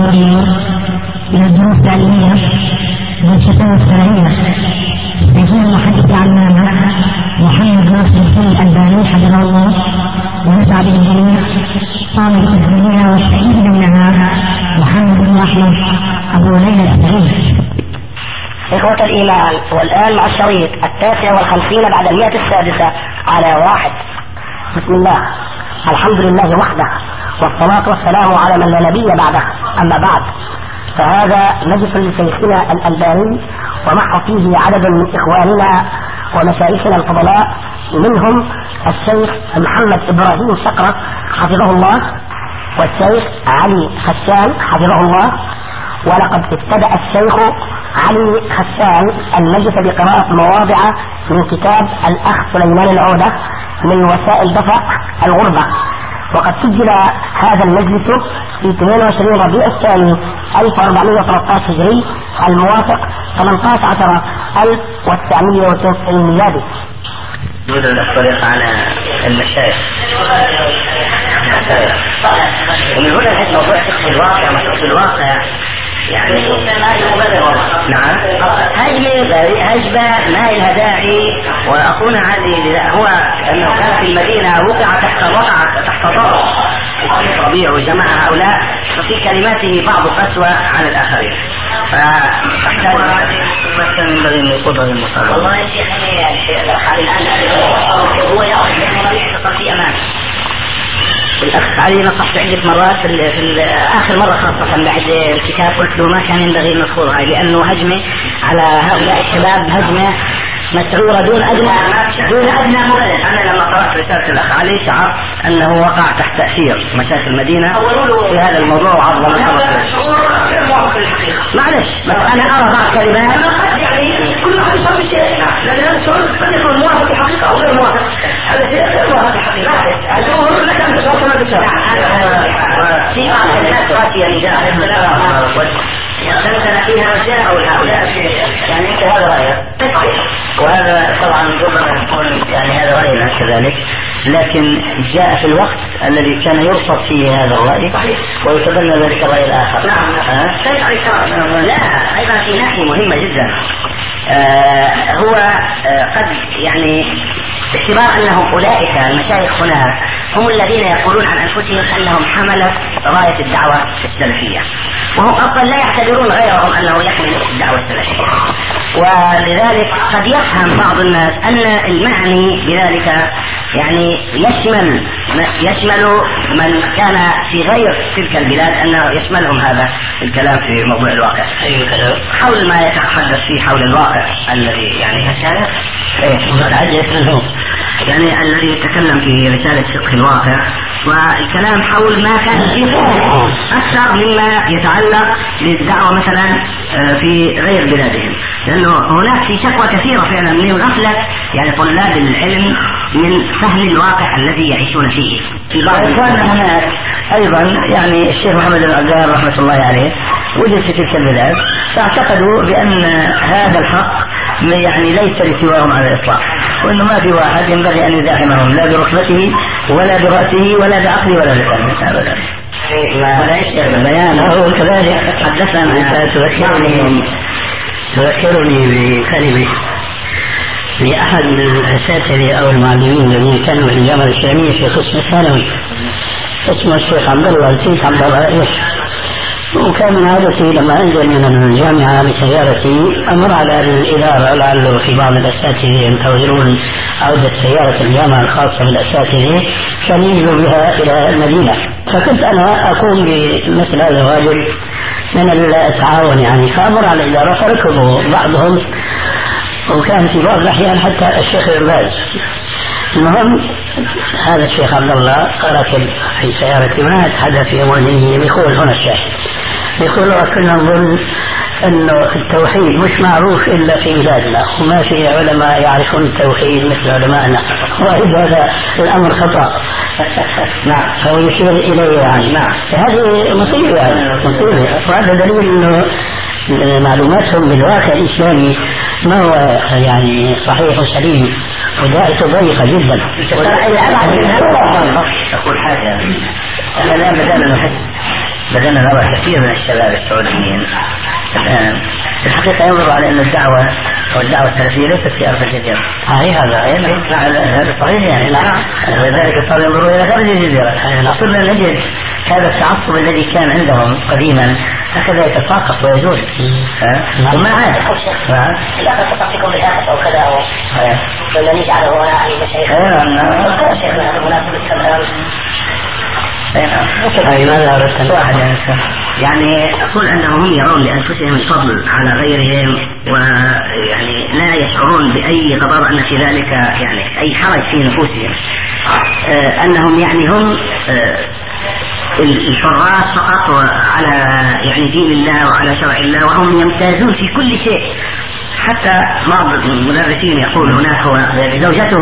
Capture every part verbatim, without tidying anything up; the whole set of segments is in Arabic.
اليوم إلى الدروس العلمية والفتاوى الشرعية يكون المحدث العلامة محمد ناصر الدين الألباني حفظه الله ونفع به الجميع، طالب التسجيلية والشهيد منها محمد بن أحمد أبو ليلى السعيد. إخوة الإيمان، والآن مع الشريط التاسع والخمسين بعد المئة السادسة على واحد. بسم الله، الحمد لله وحده، والصلاة والسلام على من لا نبي بعده. أما بعد، فهذا مجلس لشيخنا الألباني، ومعه فيه عدد من إخواننا ومشايخنا الفضلاء، منهم الشيخ محمد إبراهيم شقرة حفظه الله، والشيخ علي خشان حفظه الله. ولقد ابتدأ الشيخ علي خشان المجلس بقراءة مواضع من كتاب الأخ سليمان العودة من وسائل دفع الغربة، وقد سجل هذا المجلس في اثنين وعشرين ربيع الثاني ألف وأربعمائة وثلاثة عشر هجري الموافق ثمانية عشر ألف وتسعمائة وتسعين ميلادي. نريد الطريق على المشايخ، ومن هنا نحن موضوع فقه الواقع وفقه الواقع يعني نعم هجمة هجمة ما لها داعي. وأخونا علي هو أنه كان في المدينة وقع تحت وقع تحت ضغط ربيع وجماعة هؤلاء، وفي كلماته بعض فتوى على الآخرين، فأحتاج مثلا ينبغي أن يقول هذه المصادرة. والله يا شيخ هو يأخذ في أمان. الأخ علي نصحت عدة مرات في, في آخر مرة خاصة بعد الكتاب قلت له ما كان ينبغي أن نذكر هاي، لأنه هجمة على هؤلاء الشباب، هجمة مسعورة دون أدنى دون أدنى مبرر. أنا لما قرأت رسالة الأخ علي شعرت أنه وقع تحت تأثير مشاكل المدينة في هذا الموضوع وعظم معلش. بس أنا أرى بعض كلمات يعني كل واحد يصاب بشيء، لأن هذا السؤال قد يكون موافق الحقيقة أو غير موافق. هذا غير موافق الحقيقة. الجمهور لك أن تصور ما تشاء. في بعض الناس راسية نجاح وتنسل فيها رجاء أو هؤلاء، يعني أنت هذا رأيك، وهذا طبعا ربما يكون يعني هذا رأينا كذلك، لكن جاء في الوقت الذي كان يرفض فيه هذا الرأي ويتبنى ذلك الرأي الآخر. نعم أه؟ لا، أيضا في ناحية مهمة جدا. آه هو آه قد يعني باعتبار أنهم أولئك المشايخ هنا هم الذين يقولون عن أنفسهم أنهم حملة راية الدعوة السلفية، وهم أصلا لا يعتبرون غيرهم أنه يحمل الدعوة السلفية، ولذلك قد يفهم بعض الناس أن المعني بذلك يعني يشمل يشمل من كان في غير تلك البلاد، أنه يشملهم هذا الكلام في موضوع الواقع حول ما يتحدث فيه حول الواقع الذي يعني مشايخ يعني الذي يتكلم في رسالة فقه الواقع، والكلام حول ما كان فيه أكثر مما يتعلق بالدعوة مثلا في غير بلادهم، لأنه هناك في شكوى كثيرة فعلا من غفلة يعني طلاب العلم من فهم الواقع الذي يعيشون فيه. في بعض الإخوان هناك أيضا يعني الشيخ محمد العبدال رحمة الله عليه وجد في تلك البلاد، فاعتقدوا بأن هذا الحق يعني ليس لسواهم على الإطلاق، وأنه ما في واحد ينبغي أن يزاحمهم لا بركبته ولا برأسه ولا بعقله ولا بلسانه أبدا. ولا يشعر بالبيان هو كذلك. حدثنا تذكرني تذكرني بكلمة لأحد من الأساتذة أو المعلمين الذين كانوا في الجامعة الإسلامية في قسم الثانوي، اسمه الشيخ عبد الله الشيخ عبد الله إيش، وكان من عادتي لما أنزل من الجامعة بسيارتي أمر على الإدارة لعله في بعض الأساتذة ينتظرون عودة سيارة الجامعة الخاصة بالأساتذة كان يجلوا بها إلى المدينة، فكنت أنا أقوم بمثل هذا الواجب من التعاون يعني، فأمر على الإدارة فركبوا بعضهم، وكان في بعض الأحيان حتى الشيخ الباز. المهم هذا الشيخ عبد الله راكب في سيارتي ونات حدث في أمونه يقول هنا الشاهد يقول وكنا نظن أنه التوحيد مش معروف إلا في بلادنا وما في علماء يعرفون التوحيد مثل علماءنا، وهذا الأمر خطأ. نعم هو يشير إليه يعني. نعم هذه مصيبة يعني مصيبة، وهذا دليل أنه معلوماتهم بالواقع الإسلامي ما هو يعني صحيح وسليم، ودائرته ضيقة جدا. أقول حاجة أنا لا مدام نحس بدأنا نرى كثير من الشباب السعوديين الآن الحقيقة ينظر على أن الدعوة أو الدعوة السلفية ليست في أرض الجزيرة. أي هذا هذا صحيح يعني. نعم. ولذلك صاروا ينظرون إلى خارج الجزيرة. صرنا نجد هذا التعصب الذي كان عندهم قديما هكذا يتساقط ويزول. وما عاد. لا تستطيعكم بالآخر أو كذا أو ولا نجعله عن المشايخ. شيخنا مناسب الكلام. يعني أقول أنهم يرون لأنفسهم الفضل على غيرهم ويعني لا يشعرون بأي غضب أن في ذلك يعني أي حرج في نفوسهم. آه أنهم يعني هم آه الحراس فقط على يعني دين الله وعلى شرع الله وهم يمتازون في كل شيء. حتى بعض المدرسين يقول هناك هو زوجته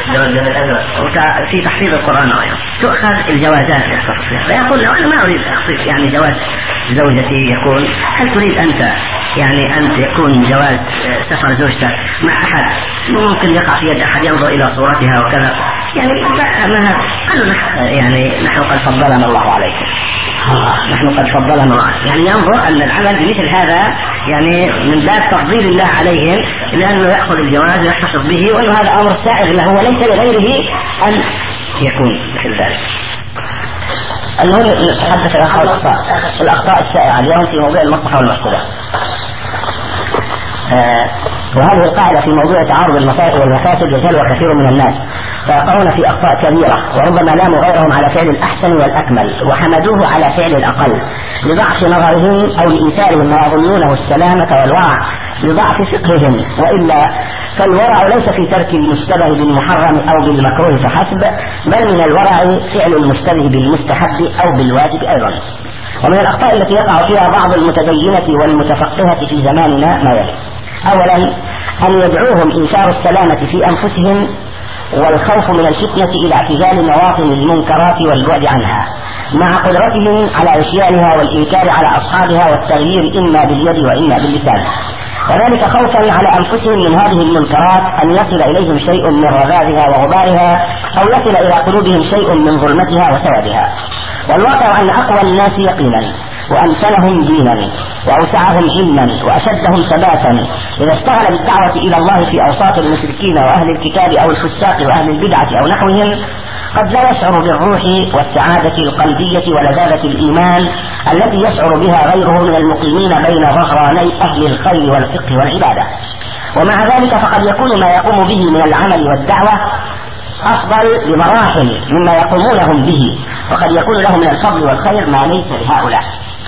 في تحفيظ القرآن وغيره تؤخذ الجوازات فيقول له أنا ما أريد أخصيص يعني جواز زوجتي. يقول هل تريد أنت يعني أن يكون جواز سفر زوجتك مع أحد ممكن يقع في يد أحد ينظر إلى صورتها وكذا يعني ما قالوا يعني نحن قد فضلنا الله عليكم. نحن قد فضلنا الله يعني ينظر أن العمل بمثل هذا يعني من باب تفضيل الله عليهم لأنه يأخذ الجواز ويحتفظ به وأن هذا أمر سائغ له وليس لغيره أن يكون مثل ذلك. المهم نتحدث عن الأخطاء الأخطاء الشائعة اليوم في موضوع المصلحة والمفسدة. آه وهذه القاعدة في موضوع تعارض المصالح والمفاسد يجهلها كثير من الناس فيقعون في أخطاء كبيرة وربما لاموا غيرهم على فعل الأحسن والأكمل وحمدوه على فعل الأقل لضعف نظرهم أو لإيثارهم ما يظنونه السلامة والورع لضعف فقههم. وإلا فالورع ليس في ترك المشتبه بالمحرم أو بالمكروه فحسب بل من الورع فعل المشتبه بالمستحب أو بالواجب أيضا. ومن الأخطاء التي يقع فيها بعض المتدينة والمتفقهة في زماننا ما يلي: أولا أن يدعوهم إنشار السلامة في أنفسهم والخوف من الفتنة إلى اعتزال مواطن المنكرات والبعد عنها مع قدرتهم على إشيائها والإنكار على أصحابها والتغيير إما باليد وإما باللسان، وذلك خوفا على أنفسهم من هذه المنكرات أن يصل إليهم شيء من رذاذها وغبارها أو يصل إلى قلوبهم شيء من ظلمتها وسوادها. والواقع أن أقوى الناس يقينا وأمثلهم دينا وأوسعهم علما وأشدهم ثباتا إذا اشتغل بالدعوة إلى الله في أوساط المشركين وأهل الكتاب أو الفساق وأهل البدعة أو نحوهم قد لا يشعر بالروح والسعادة القلبية ولذاذة الإيمان التي يشعر بها غيره من المقيمين بين ظهراني أهل الخير والفقه والعبادة. ومع ذلك فقد يكون ما يقوم به من العمل والدعوة أفضل بمراحل مما يقومونهم به، وقد يكون له من الفضل والخير ما ليس لهؤلاء.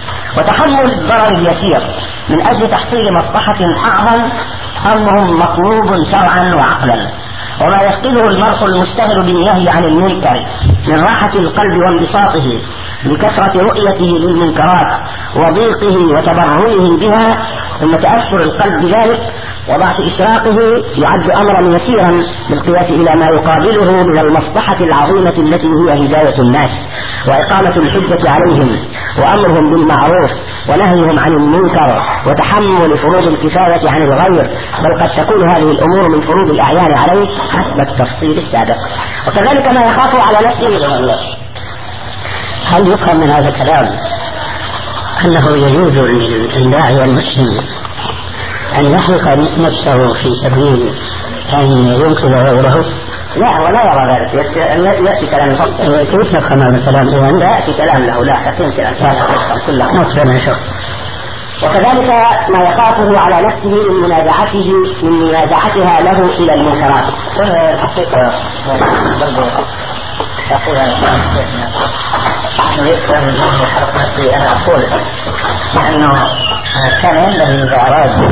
وتحمل الضرر اليسير من أجل تحصيل مصلحة أعظم أمر مطلوب شرعا وعقلا. وما يفقده المرء المشتغل بالنهي عن المنكر من راحة القلب وانبساطه بكثرة رؤيته للمنكرات وضيقه وتبرره بها ثم تأثر القلب بذلك وضعف إشراقه يعد أمرا يسيرا بالقياس إلى ما يقابله من المصلحة العظيمة التي هي هداية الناس وإقامة الحجة عليهم وأمرهم بالمعروف ونهيهم عن المنكر وتحمل فروض الكفاية عن الغير، بل قد تكون هذه الأمور من فروض الأعيان عليه حسب التفصيل السابق. وكذلك ما يخاف على نفسه. هل يفهم من هذا الكلام أنه يجوز للداعي والمسلم أن يحرق نفسه في سبيل أن ينقذ غيره؟ لا، ولا يرى ذلك. يأتي كلام الفضل. كيف نفهم هذا الكلام إذن؟ لا يأتي كلام له، لا حسين كلام كله نصبر نشوف. وكذلك ما يخافه على نفسه من منازعته من منازعتها له إلى المنكرات. حقيقة أنا أقول لأنه كان ينبغي إذا أراد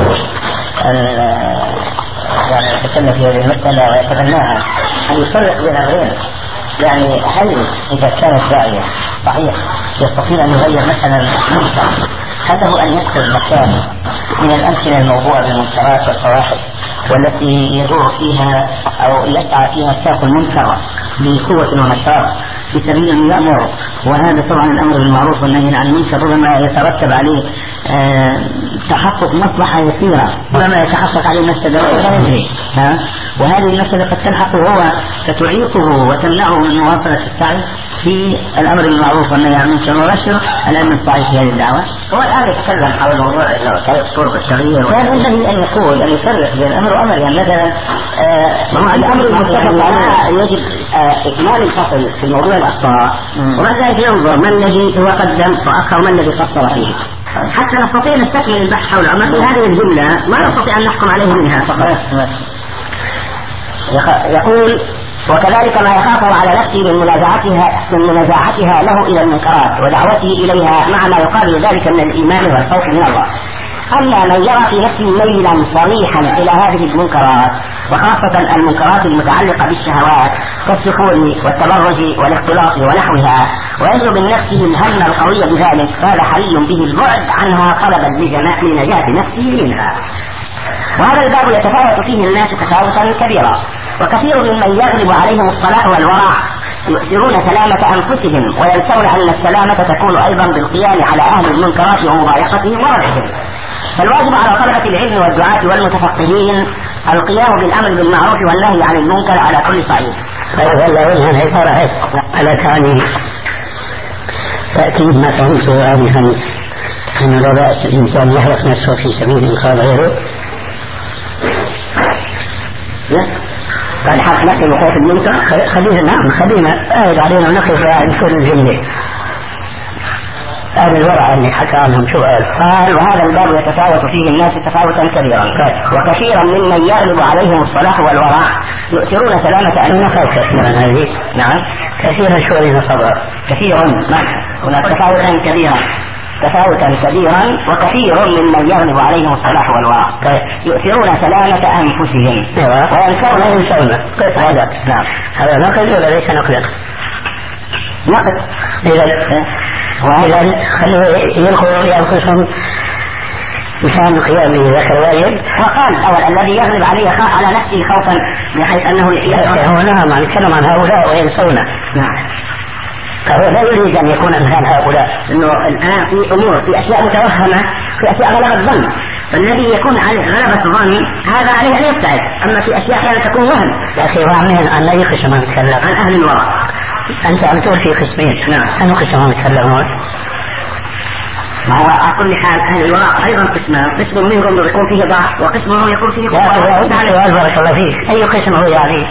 يعني يتكلم في هذه المسألة ويتبناها أن يفرق بين أمرين. يعني هل إذا كان الداعية صحيح يستطيع أن يغير مثلا منكر، هل له أن يدخل مكان من الأمثلة الموضوعة بالمنكرات والفواحش والتي يدور فيها أو يسعى فيها الشرق المنكر بقوة ونشاط في سبيل أن يأمر، وهذا طبعا الأمر بالمعروف والنهي عن المنكر ربما يترتب عليه آه تحقق مصلحة يسيرة، ربما يتحقق عليه مفسدة غيره، وهذه المفسدة قد تلحقه هو فتعيقه وتمنعه من مواصلة السعي في الأمر بالمعروف والنهي عن المنكر وبشر الأمن الصحيح في هذه الدعوة. هو الآن يتكلم حول موضوع طرق التغيير، كان ينبغي أن يقول أن يفرق بين الأمر وأمر، يعني مثلا الأمر المتفق عليه يجب إكمال الفصل في موضوع الأخطاء، وبعد ذلك ينظر ما الذي هو قدم وأخر وما الذي قصر فيه حتى نستطيع نستكمل البحث حول أما في هذه الجملة ما نستطيع أن نحكم عليه منها فقط. يقول وكذلك ما يخافه على نفسه من منازعتها من منازعتها له إلى المنكرات ودعوته إليها مع ما يقابل ذلك من الإيمان والخوف من الله. أما من يرى في نفسه ميلا صريحا إلى هذه المنكرات وخاصة المنكرات المتعلقة بالشهوات كالسكون والتبرج والاختلاط ونحوها ويجد من نفسه الهم القوي بذلك، فهذا حري به البعد عنها طلبا لنجاة نفسه منها. وهذا الباب يتفاوت فيه الناس تفاوتا كبيرا، وكثير ممن يغلب عليهم الصلاح والورع يؤثرون سلامة أنفسهم وينسون أن السلامة تكون أيضا بالقيام على أهل المنكرات ومضايقتهم وردعهم. فالواجب على طلبة العلم والدعاة والمتفقهين القيام بالأمر بالمعروف والنهي عن المنكر على كل صعيد. على ثاني تأكيد ما فهمته آنفا أن لا بأس الإنسان يحرق نفسه في سبيل إنقاذ غيره. قال حق نفسه وخوف المنكر. خلينا نعم خلينا آيد علينا ونقف عن كل الجملة. هذا الورع اللي حكى عنهم شو قال؟ قال وهذا الباب يتفاوت فيه الناس تفاوتا كبيرا، وكثيرا ممن يغلب عليهم الصلاح والورع يؤثرون سلامة أنفسهم. كثيرا هذه نعم كثيرا شو اللي صبر كثيرا هناك تفاوتا كبيرا تفاوتا كبيرا وكثير ممن يغلب عليهم الصلاح والورع يؤثرون سلامة أنفسهم وينسون ينسون هذا. نعم هذا نقل ولا ليس نقلا؟ نقل. إذا وإذا خلوا يلقوا ينقصهم إنسان قيامه ذاك الواجب. وقال أول الذي يغلب عليه يخاف على نفسه خوفا بحيث أنه هو نعم عن نتكلم عن هؤلاء وينسونه. نعم فهو لا يريد أن يكون مثل هؤلاء، إنه الآن في أمور في أشياء متوهمة في أشياء غلبة ظن، فالذي يكون عليه غلبة ظن هذا عليه أن يبتعد، أما في أشياء كانت تكون وهم. يا أخي وعمين أن لا يقسم من يتكلم عن أهل الورع. أنت عم تقول في قسمين. نعم أنه قسم من يتكلمون. ما هو على كل حال أهل الورع أيضا قسمان، قسم منهم يكون فيه ضعف وقسم منهم يكون فيه قوة. بارك الله فيك. أي قسم هو يعني؟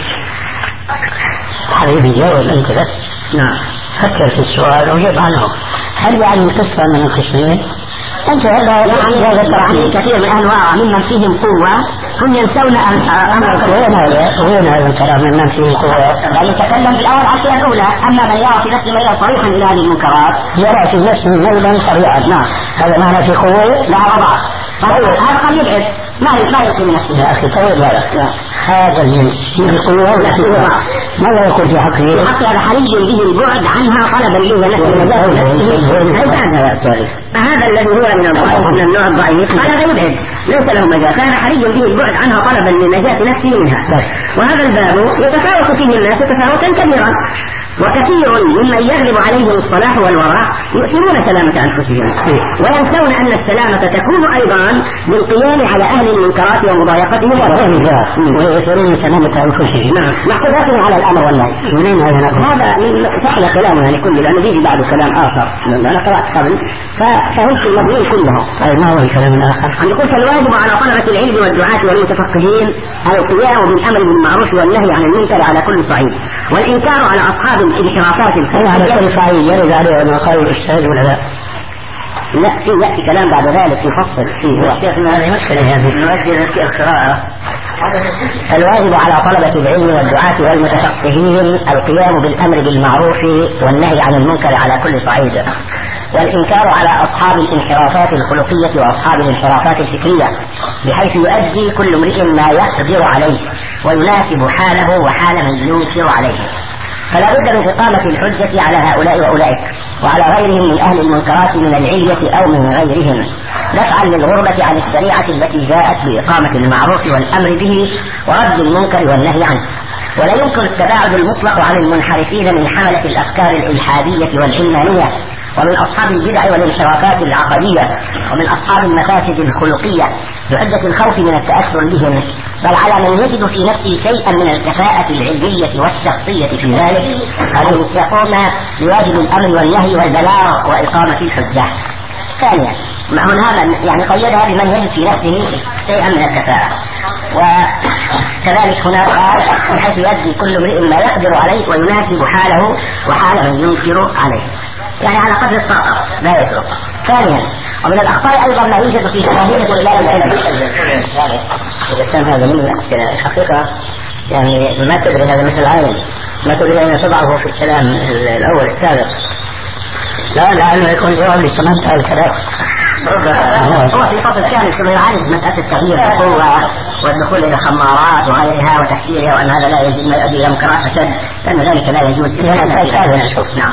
حبيبي جاوب أنت بس. نعم فكر في السؤال وجب عنه. هل يعني قسم من القسمين؟ أنت هذا يعني هذا الترعين كثير من أهل الورع ممن فيهم قوة هم ينسون أمر. وين هذا؟ وين هذا ترى ممن فيهم قوة؟ بل يتكلم بالأول على الشيء الأولى. أما من يرى في نفسه ميلا صريحا إلى هذه المنكرات يرى في نفسه ميلا صريحا. نعم هذا معنى في قوة لا وضع. هذا قد يبعد ما ما يقول بنفسه. يا أخي طول بالك. هذا الجنس فيه قوة ولا فيه ضعف؟ ماذا يقول في حقه؟ في حقه هذا حري به البعد عنها طلبا لنجاة نفسه. هذا الذي هو من من النوع الضعيف هذا يبعد ليس له مجال، فهذا حري به البعد عنها طلبا لنجاة نفسه منها. وهذا الباب يتفاوت فيه الناس تفاوتا كبيرا، وكثير ممن يغلب عليهم الصلاح والورع يؤثرون سلامة أنفسهم وينسون أن السلامة تكون أيضا بالقيام على أهل المنكرات ومضايقتهم ويؤثرون سلامة أنفسهم. نعم محفوظات على الأمر والنهي. منين هذا؟ هذا من فعل كلامه يعني كله لأنه بيجي بعد كلام آخر أنا قرأت قبل ففهمت المضمون كلهم. طيب ما هو الكلام الآخر؟ عم يقول فالواجب على طلبة العلم والدعاة والمتفقهين القيام بالأمر بالمعروف والنهي عن المنكر على كل صعيد، والإنكار على أصحاب الانحرافات أي على كل صعيد يرد عليه ما قال الأستاذ ولا لا؟ لا في يأتي كلام بعد ذلك يفصل فيه. وشيخنا هذه مشكلة هذه نؤجل في القراءة. الواجب على طلبة العلم والدعاة والمتفقهين القيام بالأمر بالمعروف والنهي عن المنكر على كل صعيد، والإنكار على أصحاب الانحرافات الخلقية وأصحاب الانحرافات الفكرية بحيث يؤدي كل امرئ ما يقدر عليه ويناسب حاله وحال من ينكر عليه. فلا بد من إقامة الحجة على هؤلاء وأولئك وعلى غيرهم من أهل المنكرات من العلية أو من غيرهم، دفعا للغربة عن الشريعة التي جاءت بإقامة المعروف والأمر به ورد المنكر والنهي عنه. ولا يمكن التباعد المطلق عن المنحرفين من حملة الأفكار الإلحادية والعلمانية ومن أصحاب البدع والانحرافات العقدية ومن أصحاب المفاسد الخلقية بحجة الخوف من التأثر بهم، بل على من يجد في نفسه شيئا من الكفاءة العلمية والشخصية في ذلك أن يقوم بواجب الأمر والنهي والبلاغ وإقامة الحجة. ثانيا معه هذا يعني قيدها بمن يجد في نفسه شيئا من الكفاءة، وكذلك هنا قال بحيث يؤدي كل امرئ ما يقدر عليه ويناسب حاله وحال من ينكر عليه، يعني على قدر الطاقة لا يترك. ثانيا ومن الأخطاء أيضا ما يوجد في جماهير طلاب العلم. الإنسان هذا من الحقيقة يعني ما تدري هذا مثل عالم ما تدري أن تضعه في الكلام الأول السابق، لا لأنه يكون جواب لسمنت الكلام. هو في فصل الثاني كما يعالج مسألة التغيير بالقوة والدخول إلى خمارات وغيرها وتحشيرها وأن هذا لا يجوز ما يؤدي إلى منكرات فساد، لأن ذلك لا يجوز. نعم.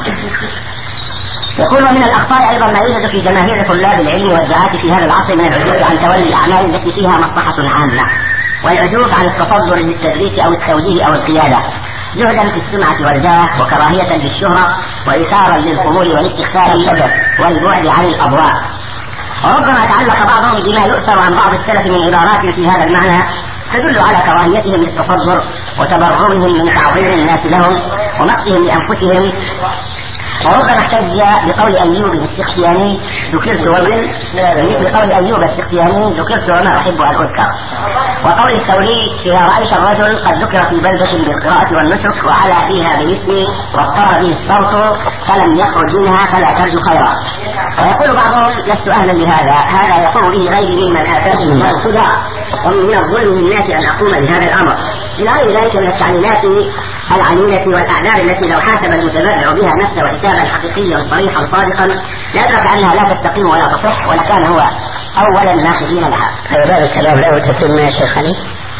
يقول ومن الأخطاء أيضا ما يوجد في جماهير طلاب العلم والدعاة في هذا العصر من العجوز عن تولي الأعمال التي فيها مصلحة عامة، والعجوز عن التصدر للتدريس أو التوجيه أو القيادة، جهدا في السمعة والجاه وكراهية للشهرة وإثارا للخمول والاستخفاف والبعد عن الأضواء. وربما تعلق بعضهم بما يؤثر عن بعض السلف من عبارات في هذا المعنى تدل على كراهيتهم للتصدر وتبرمهم من تعظيم الناس لهم ومقتهم لأنفسهم. وربما احتج بقول أيوب السختياني ذكرت ومن مثل قول أيوب السختياني ذكرت وما أحب أن أذكر، وقول الثوري إذا رأيت الرجل قد ذكر في بلدة بالقراءة والنسك وعلى فيها بالاسم واضطر به الصوت فلم يخرج منها فلا ترجو خيرا. ويقول بعضهم لست أهلا لهذا، هذا يقوم به غيري ممن آتاهم الله الهدى ومن الظلم للناس أن أقوم بهذا الأمر، إلى غير ذلك من التعليلات العنينة والأعذار التي لو حاسب المتبرع بها نفسه حسابا حقيقيا صريحا صادقا لأدرك أنها لا تستقيم ولا تصح ولكان هو أولا الناخذين لها. هذا الكلام لا تتم يا شيخني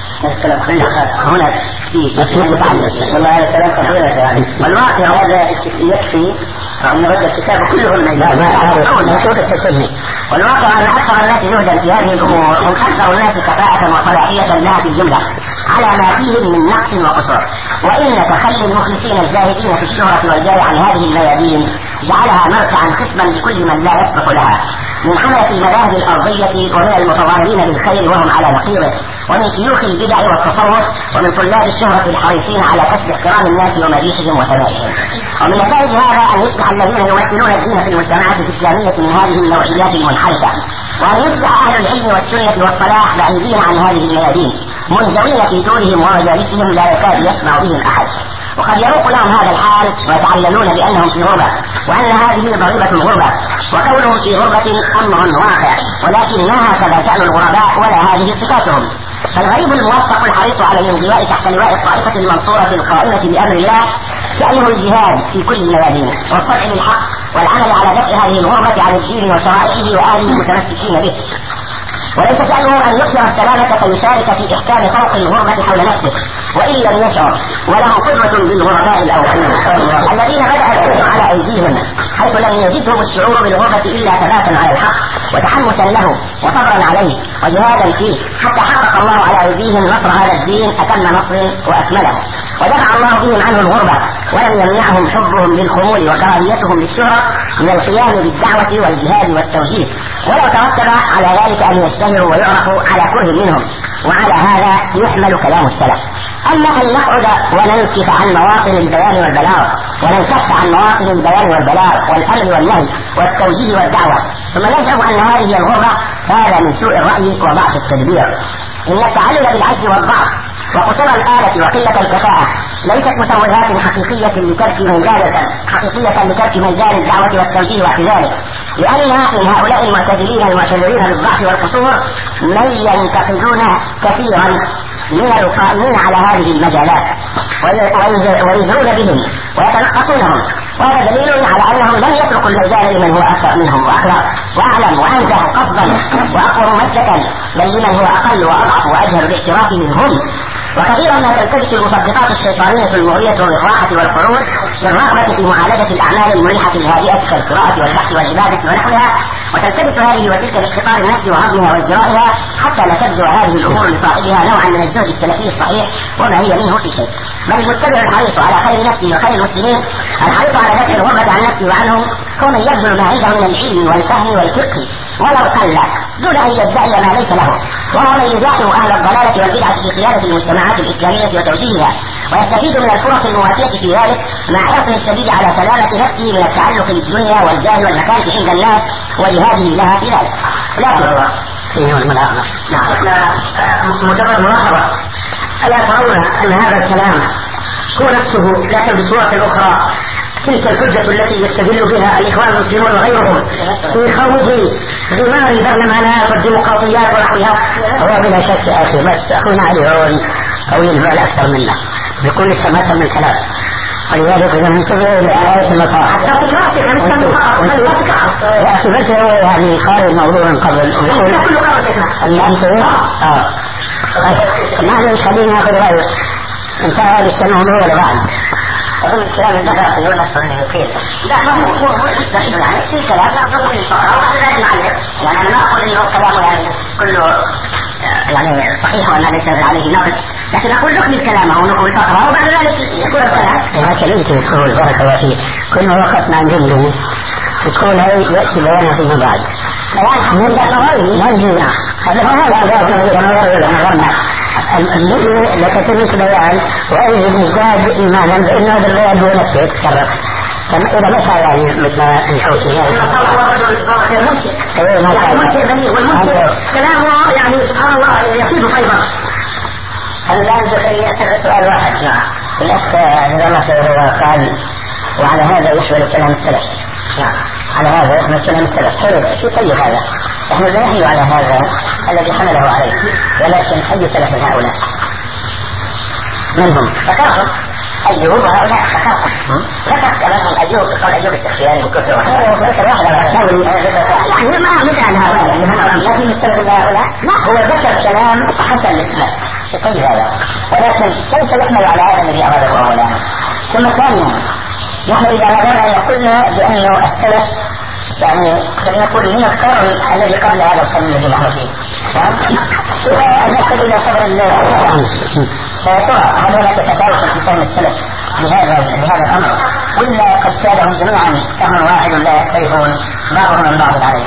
هنا في متعدد والله هذا الكلام كثير يعني، والواقع هذا يكفي أن يرد الكتاب كلهم لا ما أعرف شوف التسمي. والواقع أن أكثر الناس جهدا في هذه الأمور هم أكثر الناس كفاءة وصلاحية لها في الجملة على ما فيهم من نقص وقصور، وإن تخلي المخلصين الزاهدين في الشهرة والجاه عن هذه الميادين جعلها مرتعا خصبا لكل من لا يسبق لها من حملة المذاهب الأرضية ومن المتظاهرين بالخير وهم على نقيضه ومن شيوخ البدع والتصوف ومن طلاب الشهرة الحريصين على كسب احترام الناس ومديحهم وثنائهم. ومن نتائج هذا أن يصبح الذين يمثلون الدين في المجتمعات الإسلامية من هذه النوعيات المنحرفة، وأن يصبح أهل العلم والسنة والصلاح بعيدين عن هذه الميادين منزوين في دورهم ومجالسهم لا يكاد يسمع بهم أحد. وقد يروق لهم هذا الحال ويتعللون بأنهم في غربة وأن هذه ضريبة الغربة، وكونهم في غربة أمر واقع ولكن ما هكذا شأن الغرباء ولا هذه صفاتهم. فالغريب الموفق الحريص على الانضواء تحت لواء الطائفة المنصورة القائمة بأمر الله شأنه الجهاد في كل الميادين والصدع بالحق والعمل على دفع هذه الغربة عن الدين وشرائعه وآله المتمسكين به، وليس شأنه أن يؤثر السلامة فيشارك في إحكام خلق الغربة حول نفسه وإن لم يشعر، وله قدوة بالغرباء الأولين الذين بدأ الحكم على أيديهم حيث لم يجدهم الشعور بالغربة إلا ثباتا على الحق وتحمسا له وصبرا عليه وجهادا فيه حتى حقق الله على أيديهم نصر هذا الدين أتم نصر وأكمله، ودفع الله بهم عنه الغربة ولم يمنعهم حبهم للخمول وكراهيتهم للشهرة من القيام بالدعوة والجهاد والتوجيه، ولو ترتب على ذلك أن يشتهروا ويعرفوا على كره منهم. وعلى هذا يحمل كلام السلف. أما أن نقعد وننكف عن مواطن البيان والبلاغ وننكف عن مواطن البيان والبلاغ والأمر والنهي والتوجيه والدعوة ثم نزعم أن هذه هي الغربة، هذا من سوء الرأي وضعف التدبير. إن التعلل بالعجز والضعف وقصور الآلة وقلة الكفاءة ليست مسوغات حقيقية لترك ميدان حقيقية لترك ميدان الدعوة والتوجيه واعتزاله، لأن من هؤلاء المعتزلين المعتذرين بالضعف والقصور من ينتقدون كثيرا من القائمين على هذه المجالات ويزرون بهم ويتنقصونهم، وهذا دليل على أنهم لم يتركوا الميدان لمن هو أكثر منهم وأخلاق وأعلم وأنزه قصدا وأقوى ممسكا، بل لمن هو أقل وأضعف وأجهل باعترافهم هم وكثيرا ما تلتبس المصدقات الشيطانية المغرية بالراحة والخروج بالرغبة في معالجة الأعمال المريحة الهادئة كالقراءة والبحث والعبادة ونحوها، وتلتبس هذه وتلك باختصار النفس وهضمها وازدرائها حتى لا تبدو هذه الأمور لصاحبها نوعا من الزهد السلفي الصحيح وما هي منه في شيء، بل المتبع الحريص على خير نفسه وخير المسلمين الحريص على دفع الغربة عن نفسه وعنهم كون يبذل ما عنده من العلم والفهم والفقه ولو قل دون أن يدعي ما ليس له، وهو من يزاحم أهل الضلالة والبدعة في قيادة المجتمعات الإسلامية وتوجيهها، ويستفيد من الفرص المواتية في ذلك مع حرصه الشديد على سلامة نفسه من التعلق بالدنيا والجاه والمكانة عند الناس وجهاده لها في ذلك. لكن فيه الملاحظة مجرد ملاحظة، ألا ترون أن هذا الكلام هو نفسه لكن بصورة أخرى تلك الحجة التي يستدل بها الإخوان المسلمون وغيرهم في خوض غمار البرلمانات والديمقراطيات ونحوها. هو بلا شك يا أخي، بس أخونا علي هون طويل البال أكثر منا، بيقول لسه ما تم الكلام، ولذلك إذا ننتبه لآية المطاع يا أخي بس هو يعني قارئ الموضوع من قبل ويقول أن أنت آه نحن مش خلينا ناخذ رأيه انتهى للسنة ولا بعد أظن الكلام الدفع يقول نفسه أنه يقيل لا ما هو هو مستحيل يعني في كلام لا أظن في الفقرة وهذا لا يعلم يعني أنا ما أقول إنه كلامه يعني كله يعني صحيح وأنا ليس عليه نقد، لكن أقول نقل كلامه ونقل فقرة وبعد ذلك يقول الكلام ما كلمت تقول بارك الله فيك كنا وقفنا عن جنده تقول هاي يأتي بيانها فيما بعد نرجع نغير نرجع هذا ما هو الأعداء الذي لك تمس بيان وأي مزداد إيمانا بأن هذا البيان هو نفسه يتكرر، إذا مشى يعني مثل الحوثي يعني كلامه يعني سبحان الله يصيب فيضا. الآن يأتي سؤال واحد الأخ إذا ما هو قال وعلى هذا يشمل كلام السلف، على هذا يشمل كلام السلف حلو شو طيب هذا نحن لا نحيي على هذا الذي حمله عليه، ولكن أي سلف من هؤلاء منهم ذكرهم أيوب هؤلاء ذكرهم ذكر كلامهم أيوب قال أيوب السختياني وكثر يعني ما مثل هؤلاء لكن السلف من هؤلاء لا هو ذكر كلام حسن الإسلام طيب هذا، ولكن كيف يحمل على هذا الذي أراده أولا. ثم ثانيا نحن إذا أردنا يقولنا بأنه السلف يعني خلينا نقول من القرن الذي قبل هذا القرن الذي نحن فيه نحتاج إلى صبر الله فترى هل هناك تفاوت في فهم السلف لهذا لهذا الأمر ولا قد سادهم جميعا فهم واحد لا يختلفون بعضهم من بعض عليه.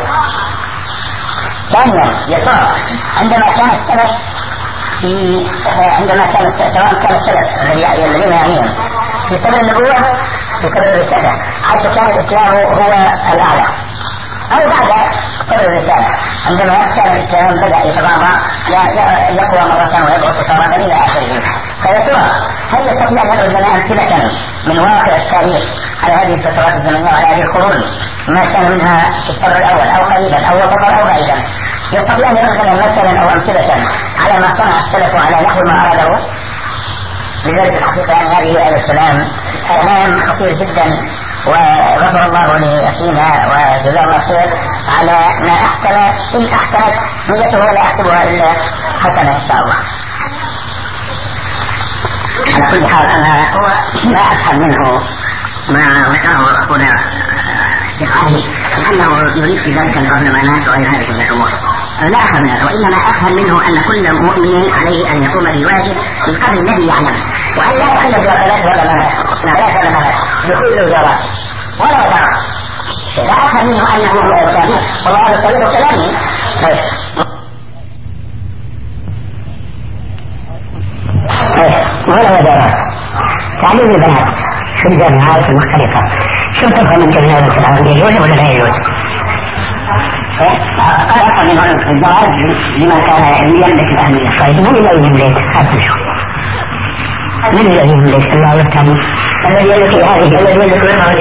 ثانيا يا ترى عندما كان السلف في عندما كان سواء كان السلف الذين يعنيهم في قبل النبوة في قبل الرسالة حيث كان الإسلام هو الأعلى أو بعد قبل الرسالة عندما كان الإسلام بدأ يتبعض يقوى مرة ويضعف تارة إلى آخره. فيا ترى هل يستطيع أن يضرب لنا أمثلة من واقع التاريخ على هذه الفترات الزمنية وعلى هذه القرون ما كان منها في القرن الأول أو قريبا أو وسطا أو بعيدا، يستطيع أن يضرب لنا مثلا أو أمثلة على ما صنع السلف على نحو ما أراده؟ لذلك الحقيقة يعني هذه آية السلام كلام خطير جدا، وغفر الله لأخينا وجزاه الله خير على ما أحسن إن أحسنت نيته ولا أحسبها إلا حسنة إن شاء الله. على كل حال أنا لا أفهم منه ما ذكره أخونا الشيخ علي أنه يريد في ذلك البرلمانات وغير هذه من الأمور، لا أفهم منه، وإنما أفهم منه أن كل مؤمن عليه أن يقوم بالواجب بالقدر الذي يعلم، وأن لا يحل بوكالات برلمانات ثلاث برلمانات بكل وزارات ولا وزارة. لا أفهم منه أنه كامل والله هذا طريق كلامي ولا وزارات. تعليم البنات في الجامعات المختلفة شو تفهم من كلمة الكلام يجوز ولا لا يجوز؟ أفهم من الجواز لما كان يملك الأهمية. طيب من الذي يملك؟ هذا نشوف من الذي يملك الله يفتح الذي يملك هذه الذي يملك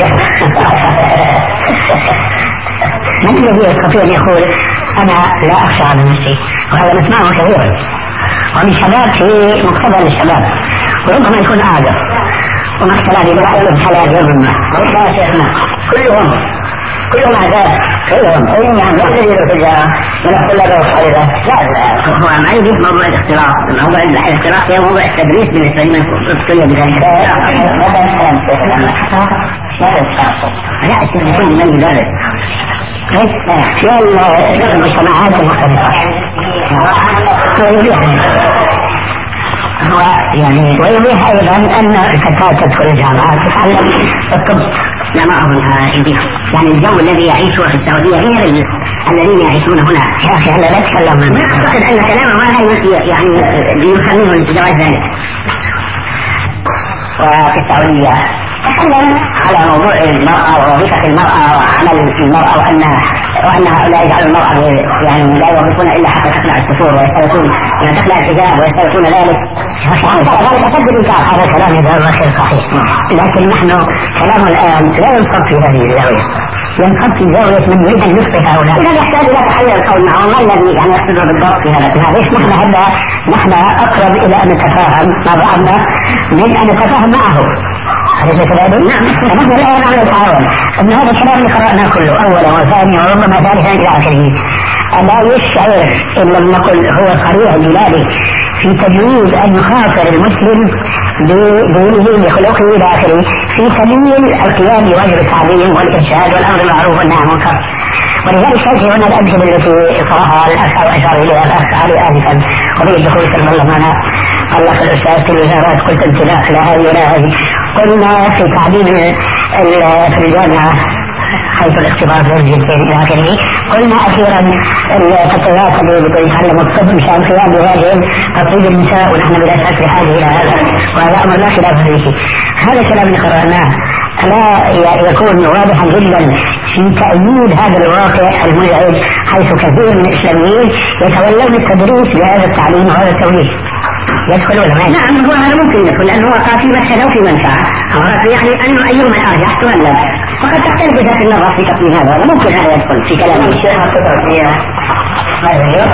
من الذي يستطيع أن يقول أنا لا أخشى على نفسي؟ وهذا نسمعه كثيرا ومن شباب في مقتبل الشباب وربما يكون أعجب وما اختلف برأيه الحلال يوم ما وإحنا شيخنا كلهم كلهم عذاب كلهم كلهم يعني لا تجد التجارة من الطلاب والطالبة. لا هو ما يجب موضوع الاختلاط، موضوع الاختلاط هي موضوع التدريس بالنسبة لمن ابتلي بذلك. ماذا الكلام شيخ لما ماذا الكلام؟ لا لكل من يدرس في المجتمعات المختلفة هو يعني ويبيح أيضا أن الفتاة تدخل الجامعة تتعلم الطب. لا ما أظن يبيح، يعني الجو الذي يعيشه في السعودية غير الذين يعيشون هنا. يا أخي أنا لا أتكلم ما أعتقد أن كلامه ما يعني يخليه جواز ذلك. وفي السعودية تكلم على موضوع المرأة ووظيفة المرأة وعمل المرأة وأن وأن هؤلاء يجعلوا المرأة يعني لا يوظفون إلا حتى تخلع السفور ويشترطون أن تخلع الحجاب ويشترطون ذلك. ذلك أشد الإنكار. هذا كلام هذا غير صحيح، لكن نحن كلام الآن لا ينصب في هذه الزاوية، ينصب في زاوية من يريد أن يصلح هؤلاء. لا يحتاج إلى تحليل القول معهم، ما الذي يعني يقصده بالضبط في هذا؟ ليش نحن هذا نحن أقرب إلى أن نتفاهم مع بعضنا من أن نتفاهم معه. أليس كذلك؟ نعم. نحن الآن على التعاون أن هذا الكلام اللي قرأناه كله أولا وثانيا وربما ثالثا إلى آخره ألا يشعر إن لم نقل هو صريح الجلالي في تجويز أن يخاطر المسلم بدينه بخلقه إلى آخره في سبيل القيام بواجب التعليم والإرشاد والأمر بالمعروف والنهي عن المنكر. ولذلك هذه هنا الأمثلة التي صراحة الأخ وأشار إليها الأخ علي آنفا قضية دخول سلم الله معنا الله في الأستاذ في الوزارات قلت امتلاء لا هذه ولا هذه. قلنا في تعليم في الجامعة حيث الاختبار في الجنسين إلى آخره. قلنا أخيرا الفتيات اللي يتعلموا الطب مشان قيام بواجب تطويل النساء ونحن بلا شك بحاجة إلى هذا، وهذا أمر لا خلاف فيه. هذا الكلام اللي قرأناه لا يكون واضحا جدا في تأييد هذا الواقع المزعج حيث كثير من الإسلاميين يتولون التدريس بهذا التعليم وهذا التوجيه. يدخل ولا ما يدخل؟ نعم هو هذا ممكن يدخل لأنه وقع في مشهد أو في منفعة، يعني أنه أيهما الأرجح تولى، وقد تختلف ذات النظر في تقييم هذا، وممكن هذا يدخل في كلام الشيخ تقرأ فيها هذا اليوم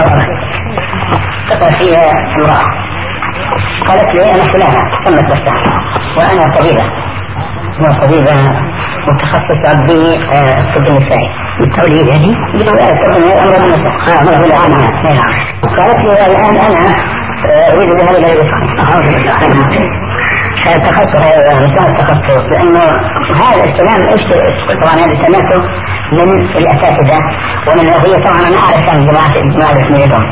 تقرأ فيها امرأة قالت لي أنا فلانة تمت بستها وأنا طبيبة طبيبة متخصصة بالطب النسائي بالتوليد يعني بالتوليد الأمر النساء أمر العامة. قالت لي الآن أنا أريد ذهاب إلى الإسلام فالتخصص مثال التخصص لأنه هذا الكلام إيش طبعا هذا سمعته من الأساتذة ومن وهي طبعا أنا أعرف عن جماعة الجماعة الإسلامية.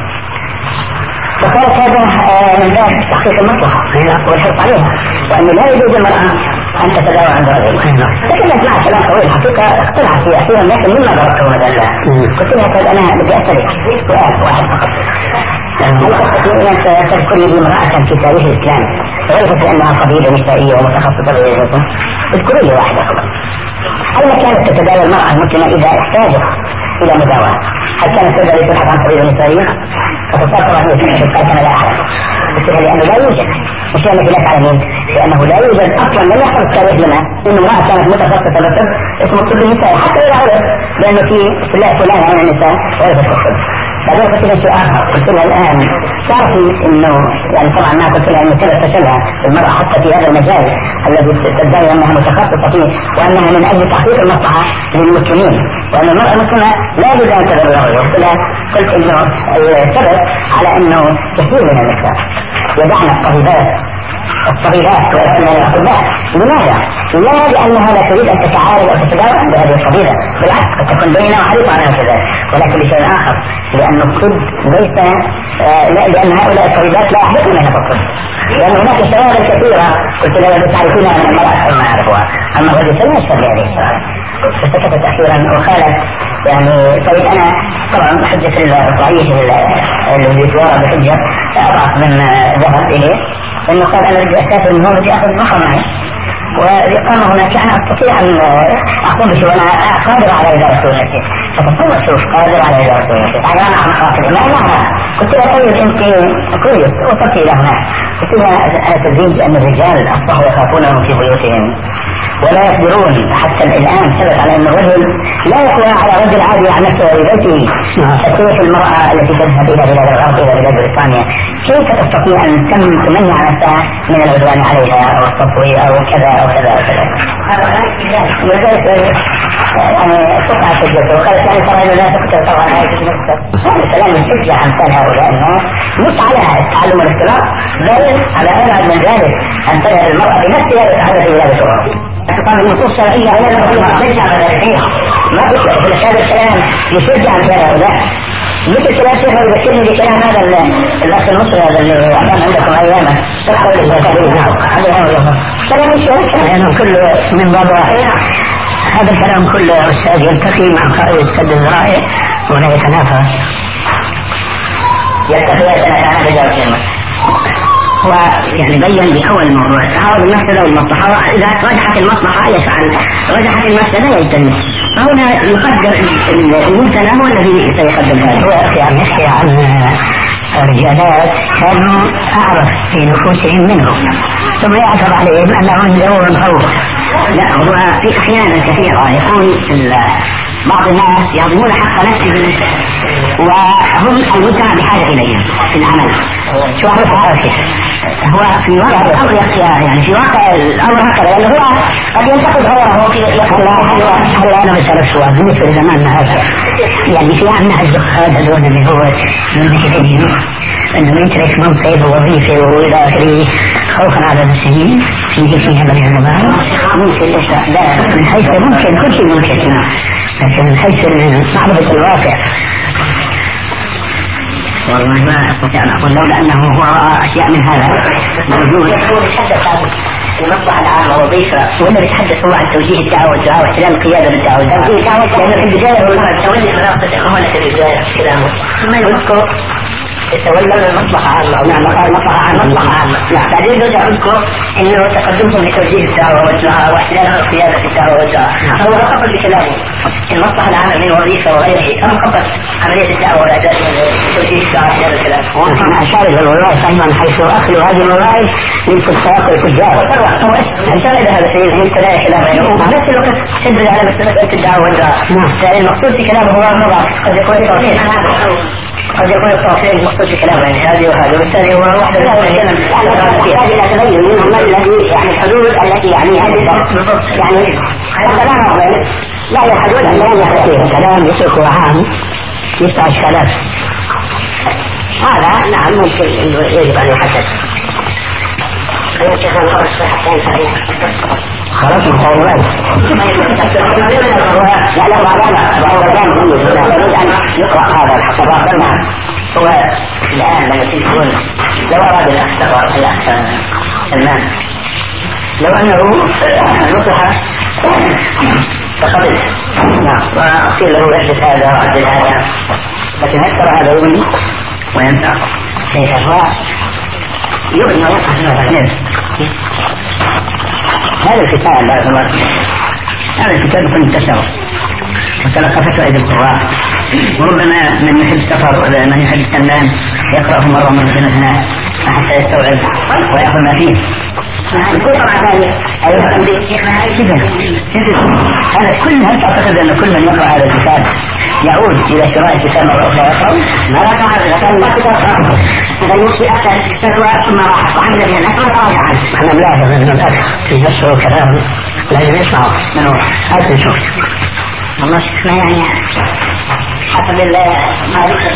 فقالت هذا من باب تحقيق المصلحة والحرص عليها وأنه لا يجوز المرأة أن تتداوى عند رجل. تكلمت معها كلام طويل حقيقة اقتنعت فيه أخيرا لكن مما ضربته مثلا قلت لها طيب أنا بدي أسألك سؤال واحد فقط. هل تستطيعين أن تذكري لي امرأة في تاريخ الإسلام وليست لأنها طبيبة نسائية ومتخصصة بالجسم؟ اذكري لي واحدة فقط. أين كانت تتداوى المرأة المسلمة إذا احتاجت إلى مداواة؟ هل كانت تقدر تبحث عن طبيبة نسائية؟ فتصار طبعا هي تقول أنا لا أعرف لأنه لا يوجد، مش لأنك لا تعلمين لأنه لا يوجد أصلا لم يحصل التاريخ لنا إن امرأة كانت متخصصة بالطب اسمه الطب النسائي حتى إذا عرف لأنه في فلان من النساء وليست في الطب. بعدين قلت لها شيء آخر قلت لها الآن تعرفي إنه يعني طبعا ما قلت لها إنه كذا فشلها المرأة حتى في هذا المجال الذي تدعي أنها متخصصة فيه وأنها من أجل تحقيق المصلحة للمسلمين وأن المرأة المسلمة لا يجوز أن تضرب الرجل. قلت لها قلت إنه السبب على إنه كثير من النساء يدعن الطبيبات الطبيبات ويدعن الأطباء. لماذا؟ لا لأنها لا تريد أن تتعارض أو تتداوى عند هذه الطبيبة، بالعكس قد تكون بيننا وحريصة على كذا، ولكن لشيء آخر لأن الطب ليس آه لا لأن هؤلاء الطبيبات لا يحبون هذا الطب لأن هناك شواغل كثيرة قلت لها تعرفونها من المرأة ما أعرفها أما الرجل فلا يشتغل بهذه الشواغل. فسكتت أخيرا وقالت يعني طيب أنا طبعا حجة الضعيف الدكتورة بحجة أضعف من ذهب إليه إنه قال أنا بدي أسافر من هون بدي أخذ بحر معي ويقام هناك أنا أستطيع أن أقوم بشيء وأنا قادر على إدارة سوريتي. فتصور شوف قادر على إدارة سوريتي أنا أنا عم خاطر ما معها. قلت لها طيب أنت كويس وصلت إلى هناك قلت لها أنا تدريج أن الرجال أصبحوا يخافونهم في بيوتهم ولا يقدرون. حتى الآن ثبت على أن الرجل لا يقوى على رجل عادي عن نفسه وبيته. فكيف المرأة التي تذهب إلى بلاد الغرب إلى بلاد بريطانيا كيف تستطيع أن تمنع نفسها من العدوان عليها أو التطوير أو كذا أو كذا أو كذا؟ يعني قطعة سجلته وقالت يعني ترى إنه لا تقتل طبعا هذه النقطة. هذا الكلام يشجع أمثال هؤلاء الناس مش على التعلم والاختلاط بل على أبعد من ذلك أن تذهب المرأة بنفسها وتتحدث في بلاد الأخرى. طبعا النصوص الشرعية هنا نقولها تشجع على ذلك ما بيطلع هذا الكلام يشجع أمثال هؤلاء. مثل كلام شيخ يذكرني بكلام هذا الأخ المصري هذا اللي أقام عندكم أياما شرحوا لي نعم كلام الشيخ يعني كله من باب واحد. هذا الكلام كله أستاذ يلتقي مع قائد سد الذرائع ولا يتنافى يلتقي يتنافى ويعني بين بأول الموضوع تعارض المفسدة والمصلحة. إذا رجحت المصلحة يفعل رجحت المفسدة يجتنب. فهنا يقدر المبتلى هو الذي سيقدم هذا. هو يعني يحكي عن رجالات كانوا أعرف في نفوسهم منهم ثم يعثر عليهم أنهم يوم فوق. لا هو في أحيانا كثيرة يكون بعض الناس يظلمون حق نفسهم وهم المجتمع بحاجة إليهم في العمل. شو أعرف عارفه هو في واقع الأمر يعني في واقع الأمر هكذا لأنه هو قد ينتقد غيره في يقول هلا أنا بسألك سؤال بالنسبة لزماننا هذا يعني في عنا الزهاد هذول اللي هو من ناحيتين أنه يترك منصب ووظيفة وإلى آخره خوفا على نفسه في في هذا الزمان ممكن لا من حيث ممكن كل شيء ممكن لكن من حيث معرفة الواقع والله ما أستطيع أن أقول لولا أنه هو رأى أشياء من هذا موجود. المصلحة العامة وظيفة ولا يتحدث هو عن توجيه الدعوة والدعاء واحترام القيادة بالدعوة توجيه الدعوة لأنه في البداية هو تولي مناصب هو في البداية كلامه ثم يذكر يتولى المصلحة عامة نعم مصلحة عامة مصلحة عامة نعم بعدين يرجع يذكر إنه تقدمهم لتوجيه الدعوة والدعاء واحترام القيادة في الدعوة والدعاء فهو رفض بكلامه المصلحة العامة من وظيفة وغيره أم قبل عملية الدعوة والأداء توجيه الدعوة في هذا الكلام. وأنا أشار إلى الوظائف أيضا حيث أخذ هذه الوظائف للفساق والتجار. هو أشار إلى هذا الشيء يمكن لا خلاف بينهم. نفس الوقت شدد على مسألة الدعوة والدعاء. يعني المقصود في كلامه هو النظر قد يكون التوحيد قد يكون التوحيد المقصود في كلامه يعني هذه وهذه والثاني هو واحد من يحتاج إلى تبين منهم ما الذي يعني الحدود التي يعني هذه يعني كلام لا هي الحدود التي يعني كلام يسوق عام يسع الشلف هذا نعم ممكن انه يجب ان يحدد. خلاص القولان لا لا بعدنا يقرأ هذا الحسابات لما هو الآن لما تكون لو أراد الأخ سلمان لو أنه نصح فقبل نعم وقيل له احدث هذا وأحدث هذا لكن أكثر هذا يغني وينفع كيف هو يغني وينفع هذا الكتاب هذا الكتاب يكون انتشر وتلقفته أيدي القراء وربما من يحب السفر من يحب السلمان يقرأه مرة مرتين اثنان حتى يستوعب ويأخذ ما فيه. نقول طبعا هذه أيضا هذا كل هل تعتقد أن كل من يقرأ هذا الكتاب يعود إلى شراء الكتاب مرة أخرى يقرأ؟ ما لا تعرف إذا كان ما كتاب قرأه إذا يمشي أكثر فتوى ثم راح وعمل بها الناس وراجع عنه. احنا نلاحظ أن الأخ في نفسه كلام لازم يسمعه منه هذا نشوف والله شفنا يعني حسب ما ذكر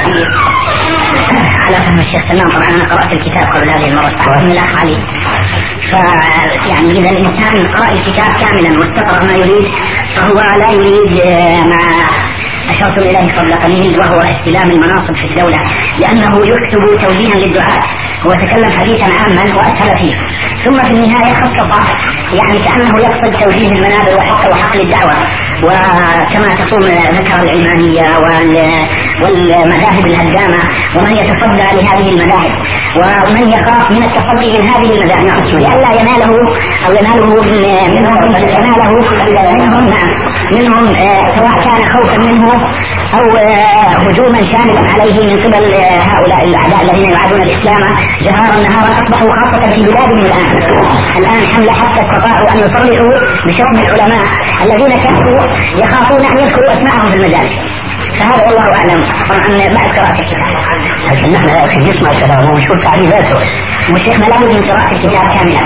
على فهم الشيخ سلمان. طبعا أنا قرأت الكتاب قبل هذه المرة من الأخ علي فيعني إذا الإنسان قرأ الكتاب كاملا واستقرأ ما يريد فهو لا يريد ما أشرت إليه قبل قليل وهو استلام المناصب في الدولة لأنه يكتب توجيها للدعاء. هو تكلم حديثا عاما وأسهل فيه ثم في النهاية خصص يعني كأنه يقصد توجيه المنابر وحق وحقل الدعوة وكما تقوم ذكر العلمانية والمذاهب الهدامة ومن يتصدى لهذه المذاهب ومن يخاف من التصدي من هذه المذاهب لئلا يناله أو يناله منهم يناله منهم نعم منهم سواء كان خوفا منه او هجوما شاملا عليه من قبل هؤلاء الاعداء الذين يعادون الاسلام جهارا نهارا اصبحوا خاصه في بلادهم الان الان حمله حتى استطاعوا ان يصرحوا بشؤم العلماء الذين كانوا يخافون ان يذكروا اسماءهم في المجالس. فهذا والله اعلم طبعا بعد قراءه الكتاب. لكن نحن يا اخي نسمع كلامه ونشوف تعريفاته وشيخنا لابد من قراءه الكتاب كاملا.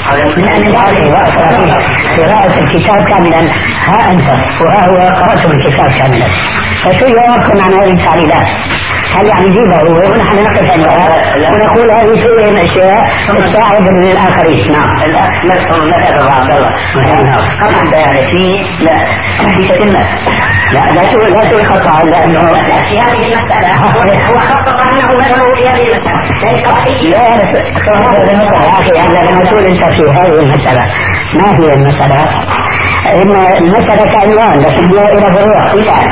قراءة الكتاب كاملا ها انت وها هو قرأت الكتاب كاملا فشو جوابكم عن هذه التعريفات؟ هل يعني جيبه ونحن نقف عندها ونقول هذه شيء من الاشياء تساعد من الاخرين. نعم نذكر لك ابو عبد الله قطع يعني في لا في شكل لا لا شو لا شو الخطا لانه في هذه المساله هو خطا انه مثله في هذه المساله لا يا اخي لما تقول انت في هذه المساله ما هي المساله؟ ان المساله كعنوان لكن هي الى فروع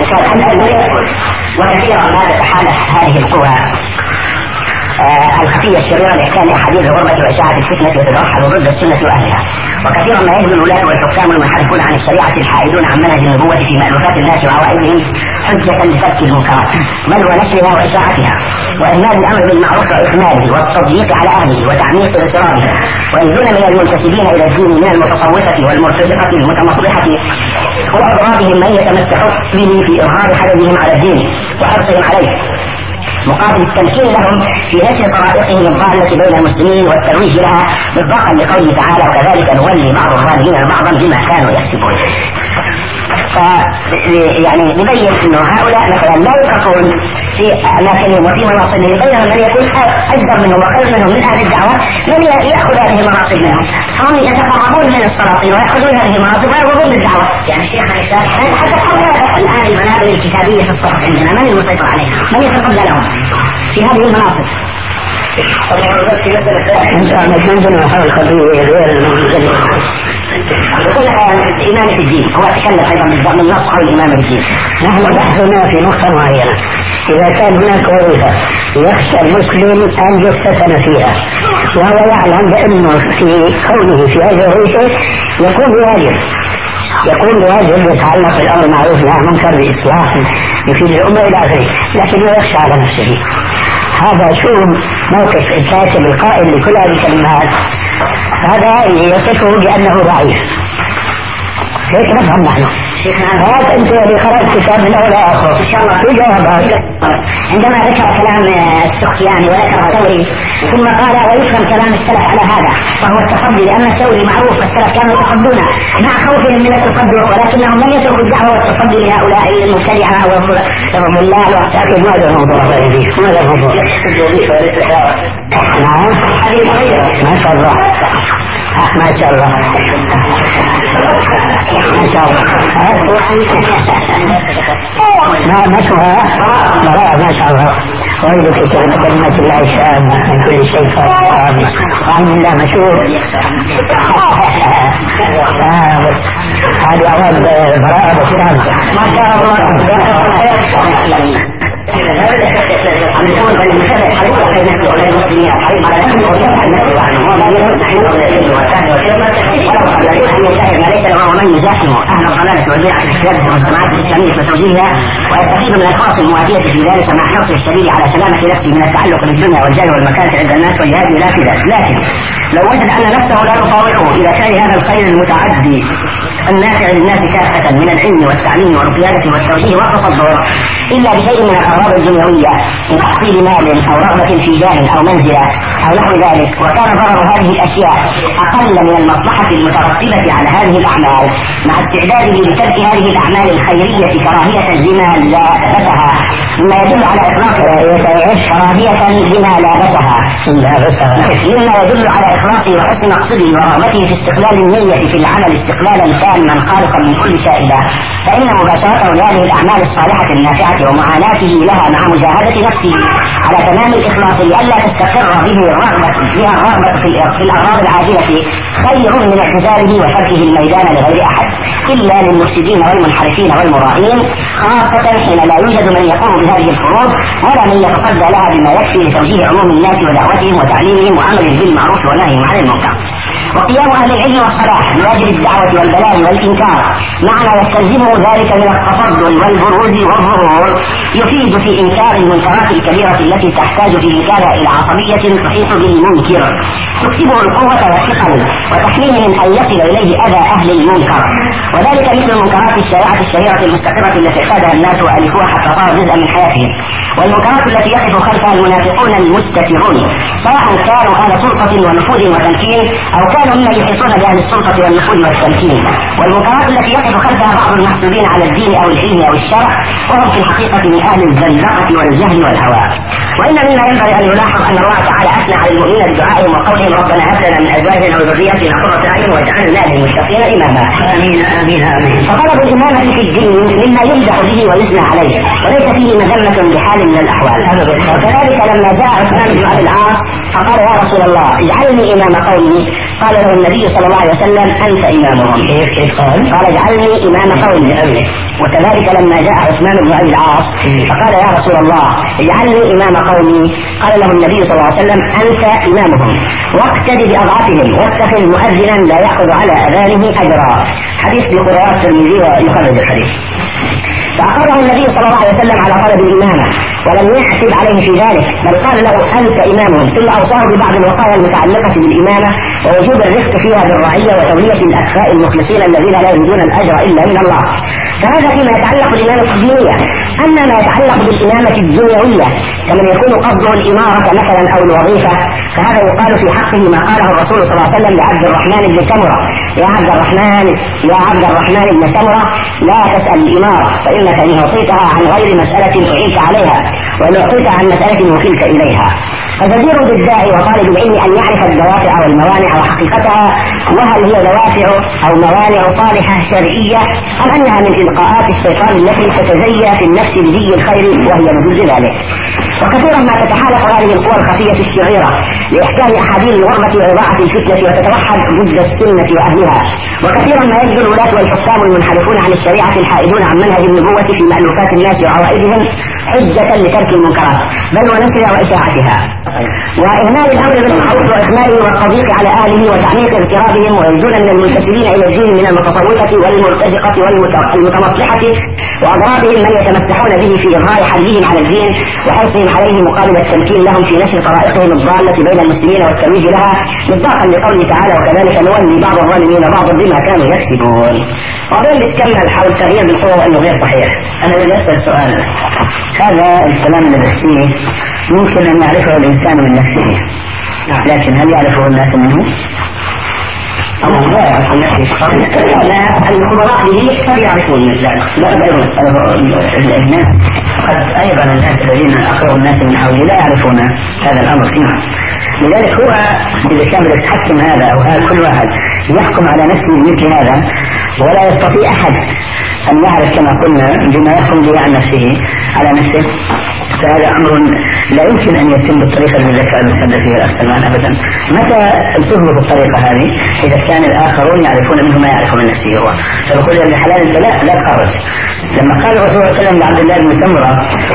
وكثيرا ما تتحالف هذه القوى آه الخفية الشريرة لإحكام أحاديث الغربة وإشاعة الفتنة وتتوحد ضد السنة وأهلها. وكثيرا ما يجد الولاة والحكام المنحرفون عن الشريعة الحائدون عن منهج النبوة في مألوفات الناس وعوائدهم حجة لفك المنكرات بل ونشرها وإشاعتها وإهمال الأمر بالمعروف وإكماله والتضييق على أهله وتعميق اضطرابها. ويجدون من المنتسبين إلى الدين من المتصوفة والمرتزقة المتمصلحة وأضرابهم من يتمسك به في إظهار حدثهم على الدين وحرصهم عليه مقابل التمكين لهم في نشر طرائقهم الضالة بين المسلمين والترويج لها مصداقا لقوله تعالى وكذلك نولي بعض الظالمين بعضا بما كانوا يكسبون. ف يعني نبين انه هؤلاء مثلا لا يتركون في اماكنهم وفي مناصبهم بينما من يكون اجدر منهم وخير منهم من اهل الدعوه لم ياخذ هذه المناصب منهم هم يتقربون من السلاطين وياخذون هذه المناصب ويرغبون بالدعوه. يعني شيخ حتى الان المنابر الكتابيه في الصحف عندنا من المسيطر عليها؟ من يتصدى لهم في هذه المناصب؟ انت عندنا حول قضيه غير الإمامة في الدين هو تكلم أيضا من نص حول الإمامة في الدين. نحن بحثنا في نقطة معينة إذا كان هناك وظيفة يخشى المسلم أن يفتتن فيها وهو يعلم بأنه في كونه في هذه الوظيفة يكون بواجب يكون بواجب يتعلق بالأمر المعروف والنهي عن المنكر بإصلاح يفيد الأمة إلى آخره لكن يخشى على نفسه. هذا شو موقف الكاتب القائل لكل هذه الكلمات؟ هذا يصفه بأنه ضعيف هيك نفهم نحن. هذا انت اللي قرأت كتاب من اول اخر ان شاء الله في جوابات عندما ذكر كلام السختياني وذكر الثوري ثم قال ويفهم كلام السلف على هذا وهو التصدي لان الثوري معروف والسلف كانوا يتصدون مع خوفهم من التصدي ولكنهم لم يتركوا الدعوه والتصدي لهؤلاء المبتدعه والضلال واعتقد ماذا الموضوع ماذا الموضوع؟ نعم ما شاء الله ما شاء الله ما شاء الله ما ما شاء الله ما شاء الله ويدك كلمة الله شامة من كل شيء فاهم وعن الله مشهور هذه أواد براءة بسلامة ما شاء الله ومن يزاحم اهل الضلاله والبيعه في السياده والجماعات الاسلاميه وتوجيهها ويستفيد من الفرص المواتيه في ذلك مع حرصه الشديد على سلامه نفسه من التعلق بالدنيا والجاه والمكانه عند الناس والجهاد لا في ذلك. لكن لو وجد ان نفسه لا تطاوعه الى فعل هذا الخير المتعدي النافع للناس كافه من العلم والتعليم والقياده والتوجيه والتصدر الا بشيء من الاغراض الدنيويه من تحصيل مال او رغبه في جاه او منزله او نحو ذلك وكان ضرر هذه الاشياء اقل من المصلحه المترتبه على هذه الاعمال مع استعداده لترك هذه الاعمال الخيريه كراهيه لما لابسها مما يدل على اخلاص كراهيه لما لابسها مما يدل على اخلاصه وحسن مقصده ورغبته في استقلال النيه في العمل استقلالا تاما خالصا من كل شائبه فان مباشرته لهذه الاعمال الصالحه النافعه ومعاناته لها مع مجاهدة نفسه على تمام الإخلاص لئلا تستقر به الرغبة بها الرغبة في الأغراض العاجلة خير من اعتزاله وتركه الميدان لغير أحد إلا للمفسدين والمنحرفين والمرائين، خاصة حين لا يوجد من يقوم بهذه الفروض ولا من يتصدى لها بما يكفي لتوجيه عموم الناس ودعوتهم وتعليمهم وأمرهم بالمعروف ونهيهم عن المنكر. وقيام أهل العلم والصلاح بواجب الدعوة والبلاغ والإنكار معنى يستلزمه ذلك من التفضل والبروز والظهور يفيد في إنكار المنكرات الكبيرة التي تحتاج في إنكارها إلى عصبية تحيط بالمنكر تكسبه القوة والثقل وتحميه من أن يصل إليه أذى أهل المنكر، وذلك مثل المنكرات الشائعة الشهيرة المستقرة التي اعتادها الناس وألفوها حتى صار جزءا من حياتهم، والمنكرات التي يقف خلفها المنافقون المستترون سواء كانوا أهل سلطة ونفوذ وتمكين أو كانوا ممن يحيطون بأهل السلطة والنفوذ والتمكين، والمنكرات التي يقف خلفها بعض المحسوبين على الدين أو العلم أو الشرع وهم في الحقيقة من أهل الزندقة والجهل والهوى. وإن مما ينبغي أن يلاحظ أن الله تعالى أثنى على المؤمنين بدعائهم وقولهم ربنا هب لنا من أزواجنا وذرياتنا قرة أعين واجعلنا للمتقين إماما. آمين آمين آمين. فطلب الإمامة في الدين مما يمدح به ويثنى عليه وليس فيه مذمة بحال من الأحوال. وكذلك لما جاء عثمان بن أبي العاص فقال يا رسول الله اجعلني إمام قومي، قال له النبي صلى الله عليه وسلم أنت إمامهم. كيف قال؟ قال اجعلني إمام قومي. وكذلك لما جاء عثمان بن أبي العاص فقال يا رسول الله اجعلني إمام قومي، قال له النبي صلى الله عليه وسلم أنت إمامهم واقتد بأضعفهم واتخذ مؤذنا لا يأخذ على أذانه أجرا. حديث بقراءة الترمذي ويخرج الحديث. فأقره النبي صلى الله عليه وسلم على طلب الإمامة ولم يحسب عليه في ذلك، بل قال له أنت إمامهم، ثم أوصاه ببعض الوصايا المتعلقة بالإمامة ووجوب الرفق فيها بالرعية وتولية الأكفاء المخلصين الذين لا يريدون الأجر إلا من الله. فهذا فيما يتعلق بالإمامة الدينية. أما ما يتعلق بالإمامة الدنيوية كمن يكون قصده الإمارة مثلا أو الوظيفة فهذا يقال في حقه ما قاله الرسول صلى الله عليه وسلم لعبد الرحمن بن سمرة: يا عبد الرحمن يا عبد الرحمن بن سمرة لا تسأل الإمارة فإنك إن أعطيتها عن غير مسألة أعينت عليها وإن أعطيتها عن مسألة وكلت إليها. فجدير بالداعي وطالب العلم أن يعرف الدوافع والموانع وحقيقتها، وهل هي دوافع أو موانع صالحة شرعية أم أنها من إلقاءات الشيطان التي تتزيى في النفس بزي الخير وهي بجزء ذلك. وكثيرا ما تتحالف هذه القوى الخفية الشريرة لإحكام أحاديث الغربة وإضاعة الفتنة وتتوحد ضد السنة وأهلها. وكثيرا ما يجد الولاة والحكام المنحرفون عن الشريعة الحائدون عن منهج النبوة في مألوفات الناس وعوائدهم حجة لترك المنكرات بل ونشرها وإشاعتها، وإهمال الأمر بالمعروف وإخماله والتضييق على أهله وتعميق اغترابهم، ويجدون من المنتسبين إلى الدين من المتصوفة والمرتزقة والمتمصلحة وأضرابهم من يتمسحون به في إظهار حلهم على الدين وحرصهم عليه مقابل التمكين لهم في نشر طرائقهم الضالة بين المسلمين والترويج لها مصداقا لقوله تعالى: وكذلك نولي بعض الظالمين بعضا بما كانوا يكسبون. وبين نتكلم حول تغيير بالقوة وأنه غير صحيح. أنا بدي أسأل سؤال: هذا الكلام الذي فيه ممكن أن يعرفه الإنسان من نفسه، لكن هل يعرفه الناس منه؟ أو لا يعرف الناس لا الخبراء به قد يعرفون لا لا الناس قد أيضا الناس الذين أقرأوا الناس من حوله لا يعرفون هذا الأمر فيما. لذلك هو إذا كان يتحكم هذا أو هذا كل واحد يحكم على نفسه مثل هذا ولا يستطيع أحد أن يعرف كما قلنا بما يحكم به عن نفسه على نفسه، فهذا أمر لا يمكن أن يتم بالطريقة التي ذكر المتحدث فيها الأسلمان أبدا. متى تظهر الطريقة هذه؟ إذا كان الآخرون يعرفون منه ما يعرف من نفسه هو، فيقول يا حلال البلاء لا تخرج. لما قال الرسول صلى الله عليه وسلم لعبد الله بن سمرة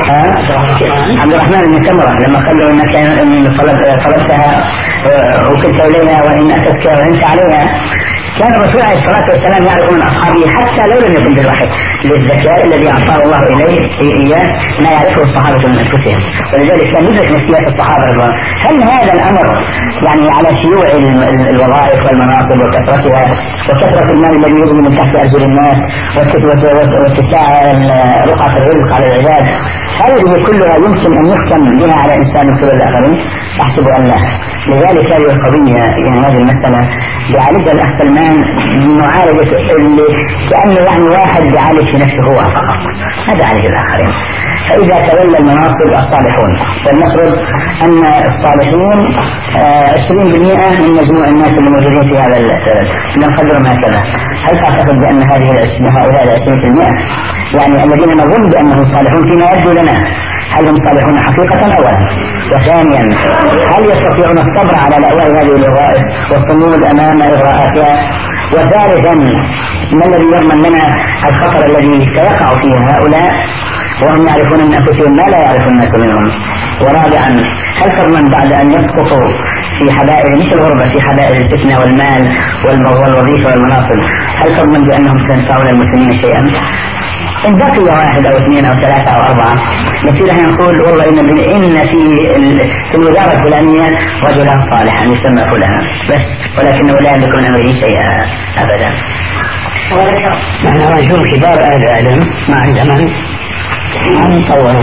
عبد الرحمن بن سمرة لما قال له إنك طلبتها وكلت إليها وإن أتتك وإنت عليها، كان الرسول عليه الصلاة والسلام يعرف من أصحابه حتى لو لم يكن بالوحي للذكاء الذي أعطاه الله إليه إياه ما يعرفه الصحابة من أنفسهم، ولذلك كان يدرك نفسيات الصحابة رضوان. هل هذا الأمر يعني على شيوع الوظائف والمناصب وكثرتها وكثرة المال الذي يجري من تحت أرجل الناس واتساع رقعة الرزق على العباد، هذه كلها يمكن أن يختم بها على إنسان مثل الآخرين؟ أحسب أن لا. لذلك هذه القضية يعني هذه المسألة يعالجها الأخ سلمان معالجة اللي كأنه يعني واحد يعالج في نفسه هو فقط، هذا يعالج الآخرين. فإذا تولى المناصب الصالحون، فلنفرض أن الصالحون عشرين بالمئة من مجموع الناس اللي موجودين في هذا البلد، نقدر هكذا، هل تعتقد بأن هذه هؤلاء العشرين بالمئة يعني الذين نظن بأنهم صالحون فيما يبدو لنا هل هم صالحون حقيقة أولا؟ وثانيا هل يستطيعون الصبر على لأواء هذه الوظائف والصمود أمام إغراءاتها؟ وثالثا ما الذي يضمن لنا الخطر الذي سيقع فيه هؤلاء وهم يعرفون من أنفسهم ما لا يعرف الناس منهم؟ ورابعا هل تضمن بعد أن يسقطوا في حبائل مش الغربة في حبائل الفتنة والمال والوظيفة والمناصب هل تضمن بأنهم سينفعون المسلمين شيئا؟ إن بقي واحد أو اثنين أو ثلاثة أو أربعة نصير نقول والله إن إن في في الوزارة الفلانية رجلا صالحا يسمى فلان بس، ولكنه لا يملك من أمره شيئا أبدا. نحن رجل كبار أهل العلم مع الزمن ما نطور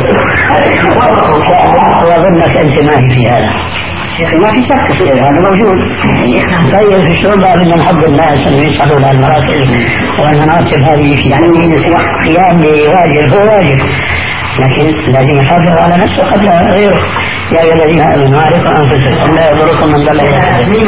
وظنك أنت ما هي في هذا ما في شك في هذا موجود. طيب في الشعوب من حب الناس اللي يصلوا لها المراكز والمناصب هذه يعني قيام بواجب هو واجب، لكن لازم يحافظ على نفسه قبل غيره. يا أيها الذين آمنوا عليكم أنفسكم لا يضركم من ضل إلى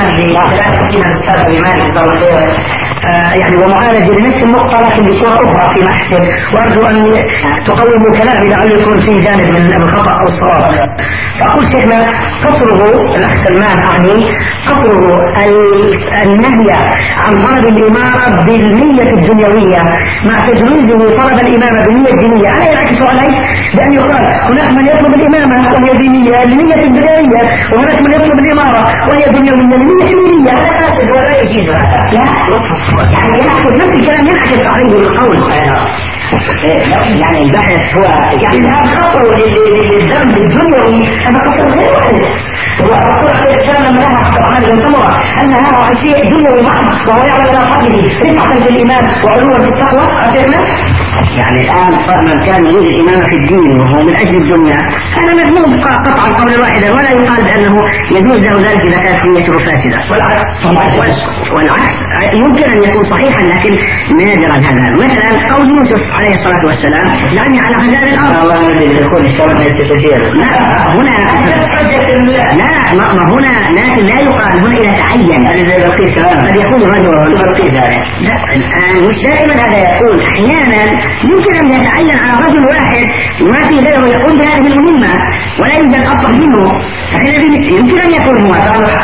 يعني ومعالجة لنفس النقطة لكن بصورة أخرى فيما أحسن، وأرجو أن تقوموا كلامي لعل يكون فيه جانب من الخطأ أو الصواب. فأقول شيخنا قصره الأخ سلمان أعني قصره النهي عن طلب الإمارة بالنية الدنيوية مع تجويزه طلب الإمامة بالنية الدينية، ألا ينعكس عليه بأن يقال هناك من يطلب الإمامة وهي دينية لنية دنيوية، وهناك من يطلب الإمارة وهي دنيوية لنية دينية؟ هذا فاسد ولا يجيز هذا. لا يعني ينعكس نفس الكلام ينعكس عليه القول. يعني البحث هو يعني هذا خطر للذنب الدنيوي، هذا خطر غير واحد. والرسول عليه السلام لما نهى عن القرآن بالتمرة أن هذا عن شيء دنيوي محض وهو يعمل على قدره رفعة بالإيمان وعلوا في التقوى. أشيرنا يعني الآن من كان يريد الإمامة في الدين وهو من أجل الدنيا أنا مذموم قطعا قولا واحدا، ولا يقال بأنه يجوز له ذلك إذا كانت نيته فاسدة. والعكس والعكس يمكن أن يكون صحيحا لكن نادرا هذا. مثلا قول يوسف عليه الصلاة والسلام لعني على خزائن الأرض. الله الذي يكون الشر من التفسير. لا هنا لا ما هنا لكن لا يقال هنا إذا تعين قد يكون رجل لا الآن مش دائما هذا يكون، أحيانا يمكن أن يتعين على رجل واحد ما في غيره يقوم بهذه المهمة ولا يوجد أفضل منه، فالذي يمكن أن يكون هو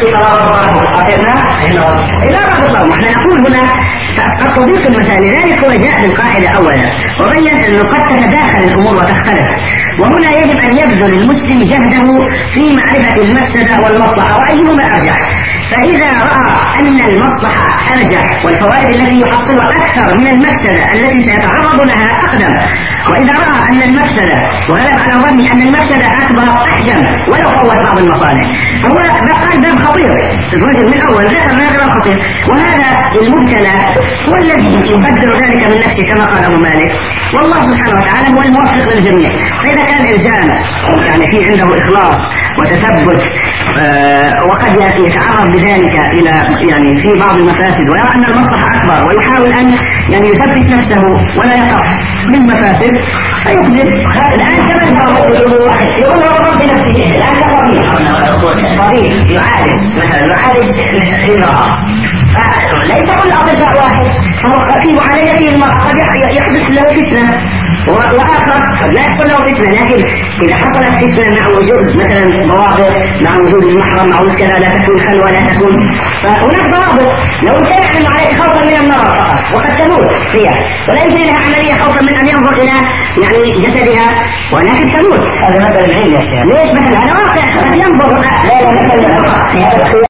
إلى رب الله. نحن نقول هنا التطبيق المثالي، لذلك هو جاء بالقاعدة أولا وبين أنه قد تتداخل الأمور وتختلف، وهنا يجب أن يبذل المسلم جهده في معرفة المفسدة والمصلحة وأيهما أرجح. فإذا رأى أن المصلحة أرجح والفوائد التي يحصلها أكثر من المفسدة التي سيتعرض لها أقدم، وإذا رأى أن المفسدة وغلب على ظني أن المفسدة أكبر أحجم ولو فوت بعض المصالح، فهو قال باب خطير الرجل من أول ذكر هذا خطير، وهذا المبتلى هو الذي يقدر ذلك من نفسه كما قال أبو مالك، والله سبحانه وتعالى هو الموفق للجميع. فإذا كان الإنسان يعني في عنده إخلاص وتثبت آه وقد يتعرض بذلك إلى يعني في بعض المفاسد ويرى أن المصلحة أكبر ويحاول أن يعني يثبت نفسه ولا يخاف من مفاسد فيقدر. الآن كما يقول رب بنفسه الآن كطبيب طبيب يعالج مثلا يعالج امرأة، ليس كل أطباء واحد، فهو في معالجته المرأة قد يحدث له فتنة وآخر قد لا يحصل له فتنة، لكن إذا حصلت فتنة مع وجود مثلا ضوابط مع وجود المحرم مع وجود كذا لا تكون خلوة لا تكون، فهناك ضوابط. لو كان يعلم عليه خوفا من النار فقط وقد تموت فيها ولا يمكن لها عملية خوفا من أن ينظر إلى يعني جسدها ولكن تموت، هذا مثل العلم يا شيخ. ليش مثل هذا واقع قد ينظر لا لا مثل